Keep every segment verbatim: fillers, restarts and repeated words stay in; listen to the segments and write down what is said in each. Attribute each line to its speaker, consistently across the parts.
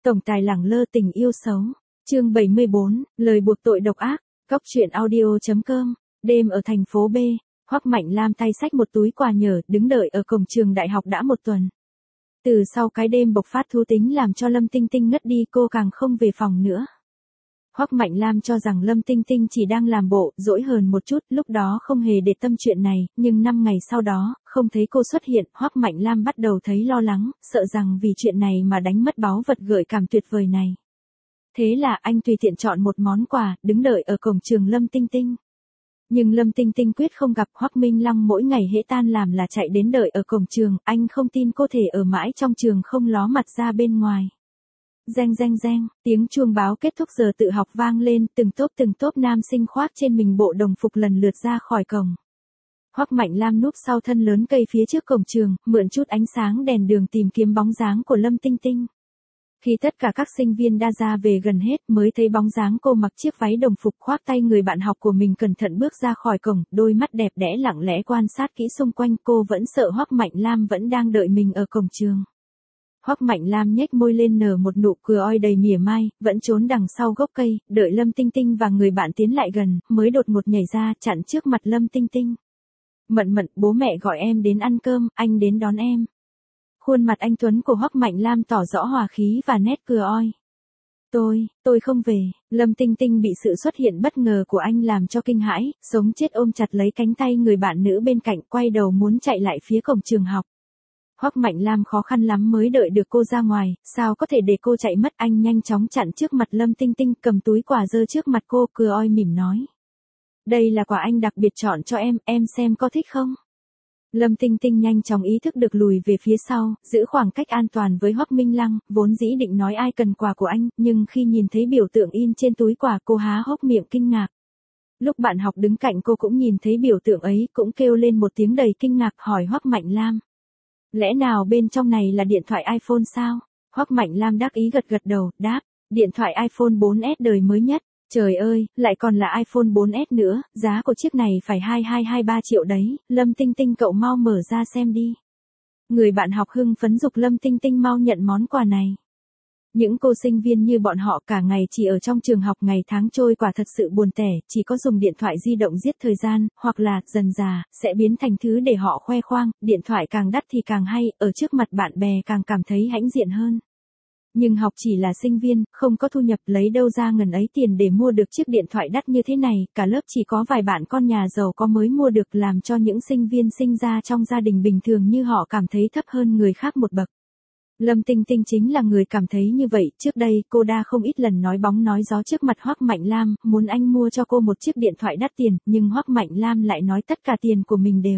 Speaker 1: Tổng tài lẳng lơ tình yêu xấu. Chương bảy mươi bốn, lời buộc tội độc ác. Góc truyện audio chấm com. Đêm ở thành phố B, Hoắc Mạnh Lam tay xách một túi quà nhở, đứng đợi ở cổng trường đại học đã một tuần. Từ sau cái đêm bộc phát thú tính làm cho Lâm Tinh Tinh ngất đi, cô càng không về phòng nữa. Hoắc Mạnh Lam cho rằng Lâm Tinh Tinh chỉ đang làm bộ, dỗi hờn một chút, lúc đó không hề để tâm chuyện này, nhưng năm ngày sau đó, không thấy cô xuất hiện, Hoắc Mạnh Lam bắt đầu thấy lo lắng, sợ rằng vì chuyện này mà đánh mất báu vật gợi cảm tuyệt vời này. Thế là anh tùy tiện chọn một món quà, đứng đợi ở cổng trường Lâm Tinh Tinh. Nhưng Lâm Tinh Tinh quyết không gặp. Hoắc Minh Lăng mỗi ngày hễ tan làm là chạy đến đợi ở cổng trường, anh không tin cô thể ở mãi trong trường không ló mặt ra bên ngoài. Reng reng reng, tiếng chuông báo kết thúc giờ tự học vang lên, từng tốp từng tốp nam sinh khoác trên mình bộ đồng phục lần lượt ra khỏi cổng. Hoắc Mạnh Lam núp sau thân lớn cây phía trước cổng trường, mượn chút ánh sáng đèn đường tìm kiếm bóng dáng của Lâm Tinh Tinh. Khi tất cả các sinh viên đã ra về gần hết mới thấy bóng dáng cô mặc chiếc váy đồng phục khoác tay người bạn học của mình cẩn thận bước ra khỏi cổng, đôi mắt đẹp đẽ lặng lẽ quan sát kỹ xung quanh. Cô vẫn sợ Hoắc Mạnh Lam vẫn đang đợi mình ở cổng trường. Hoắc Mạnh Lam nhếch môi lên nở một nụ cười oi đầy mỉa mai, vẫn trốn đằng sau gốc cây, đợi Lâm Tinh Tinh và người bạn tiến lại gần, mới đột ngột nhảy ra chặn trước mặt Lâm Tinh Tinh. Mận Mận, bố mẹ gọi em đến ăn cơm, anh đến đón em. Khuôn mặt anh tuấn của Hoắc Mạnh Lam tỏ rõ hòa khí và nét cười oi. Tôi, tôi không về. Lâm Tinh Tinh bị sự xuất hiện bất ngờ của anh làm cho kinh hãi, sống chết ôm chặt lấy cánh tay người bạn nữ bên cạnh, quay đầu muốn chạy lại phía cổng trường học. Hoắc Mạnh Lam khó khăn lắm mới đợi được cô ra ngoài, sao có thể để cô chạy mất. Anh nhanh chóng chặn trước mặt Lâm Tinh Tinh, cầm túi quà giơ trước mặt cô, cười oi mỉm nói. Đây là quà anh đặc biệt chọn cho em, em xem có thích không? Lâm Tinh Tinh nhanh chóng ý thức được lùi về phía sau, giữ khoảng cách an toàn với Hoắc Minh Lăng, vốn dĩ định nói ai cần quà của anh, nhưng khi nhìn thấy biểu tượng in trên túi quà cô há hốc miệng kinh ngạc. Lúc bạn học đứng cạnh cô cũng nhìn thấy biểu tượng ấy, cũng kêu lên một tiếng đầy kinh ngạc, hỏi Hoắc Mạnh Lam. Lẽ nào bên trong này là điện thoại iPhone sao? Hoắc Mạnh Lam đắc ý gật gật đầu, đáp, điện thoại iPhone bốn S đời mới nhất. Trời ơi, lại còn là iPhone bốn S nữa, giá của chiếc này phải hai hai hai ba triệu đấy, Lâm Tinh Tinh cậu mau mở ra xem đi. Người bạn học hưng phấn giục Lâm Tinh Tinh mau nhận món quà này. Những cô sinh viên như bọn họ cả ngày chỉ ở trong trường học, ngày tháng trôi quả thật sự buồn tẻ, chỉ có dùng điện thoại di động giết thời gian, hoặc là, dần dà, sẽ biến thành thứ để họ khoe khoang, điện thoại càng đắt thì càng hay, ở trước mặt bạn bè càng cảm thấy hãnh diện hơn. Nhưng học chỉ là sinh viên, không có thu nhập, lấy đâu ra ngần ấy tiền để mua được chiếc điện thoại đắt như thế này, cả lớp chỉ có vài bạn con nhà giàu có mới mua được, làm cho những sinh viên sinh ra trong gia đình bình thường như họ cảm thấy thấp hơn người khác một bậc. Lâm Tinh Tinh chính là người cảm thấy như vậy, trước đây cô đã không ít lần nói bóng nói gió trước mặt Hoắc Mạnh Lam, muốn anh mua cho cô một chiếc điện thoại đắt tiền, nhưng Hoắc Mạnh Lam lại nói tất cả tiền của mình đều.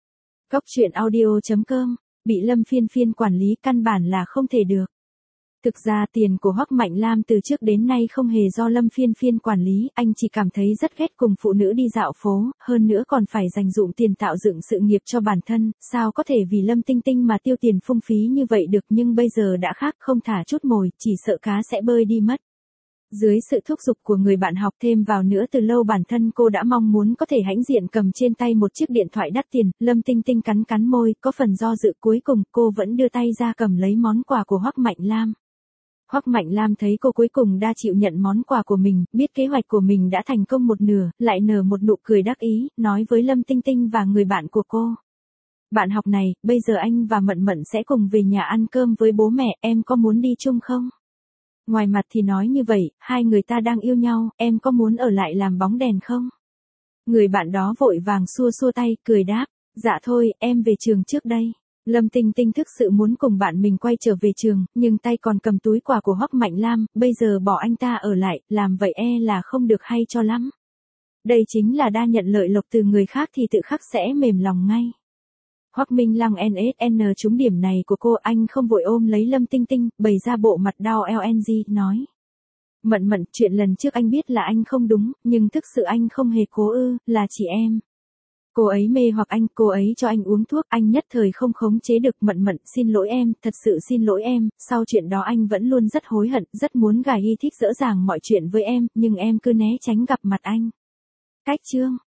Speaker 1: Góc truyện audio chấm com, bị Lâm Phiên Phiên quản lý căn bản là không thể được. Thực ra tiền của Hoắc Mạnh Lam từ trước đến nay không hề do Lâm Phiên Phiên quản lý, anh chỉ cảm thấy rất ghét cùng phụ nữ đi dạo phố, hơn nữa còn phải dành dụm tiền tạo dựng sự nghiệp cho bản thân, sao có thể vì Lâm Tinh Tinh mà tiêu tiền phung phí như vậy được, nhưng bây giờ đã khác, không thả chút mồi, chỉ sợ cá sẽ bơi đi mất. Dưới sự thúc giục của người bạn học thêm vào nữa từ lâu bản thân cô đã mong muốn có thể hãnh diện cầm trên tay một chiếc điện thoại đắt tiền, Lâm Tinh Tinh cắn cắn môi, có phần do dự, cuối cùng cô vẫn đưa tay ra cầm lấy món quà của Hoắc Mạnh Lam. Hoắc Mạnh Lam thấy cô cuối cùng đã chịu nhận món quà của mình, biết kế hoạch của mình đã thành công một nửa, lại nở một nụ cười đắc ý, nói với Lâm Tinh Tinh và người bạn của cô. Bạn học này, bây giờ anh và Mận Mận sẽ cùng về nhà ăn cơm với bố mẹ, em có muốn đi chung không? Ngoài mặt thì nói như vậy, hai người ta đang yêu nhau, em có muốn ở lại làm bóng đèn không? Người bạn đó vội vàng xua xua tay, cười đáp, dạ thôi, em về trường trước đây. Lâm Tinh Tinh thực sự muốn cùng bạn mình quay trở về trường, nhưng tay còn cầm túi quà của Hoắc Mạnh Lam, bây giờ bỏ anh ta ở lại, làm vậy e là không được hay cho lắm. Đây chính là đa nhận lợi lộc từ người khác thì tự khắc sẽ mềm lòng ngay. Hoắc Minh Lăng en ét en trúng điểm này của cô, anh không vội ôm lấy Lâm Tinh Tinh, bày ra bộ mặt đau lng, nói. Mận Mận, chuyện lần trước anh biết là anh không đúng, nhưng thực sự anh không hề cố ư, là chỉ em. Cô ấy mê hoặc anh, cô ấy cho anh uống thuốc, anh nhất thời không khống chế được. Mận Mận, xin lỗi em, thật sự xin lỗi em, sau chuyện đó anh vẫn luôn rất hối hận, rất muốn gài y thích dỡ dàng mọi chuyện với em, nhưng em cứ né tránh gặp mặt anh. Cách chương.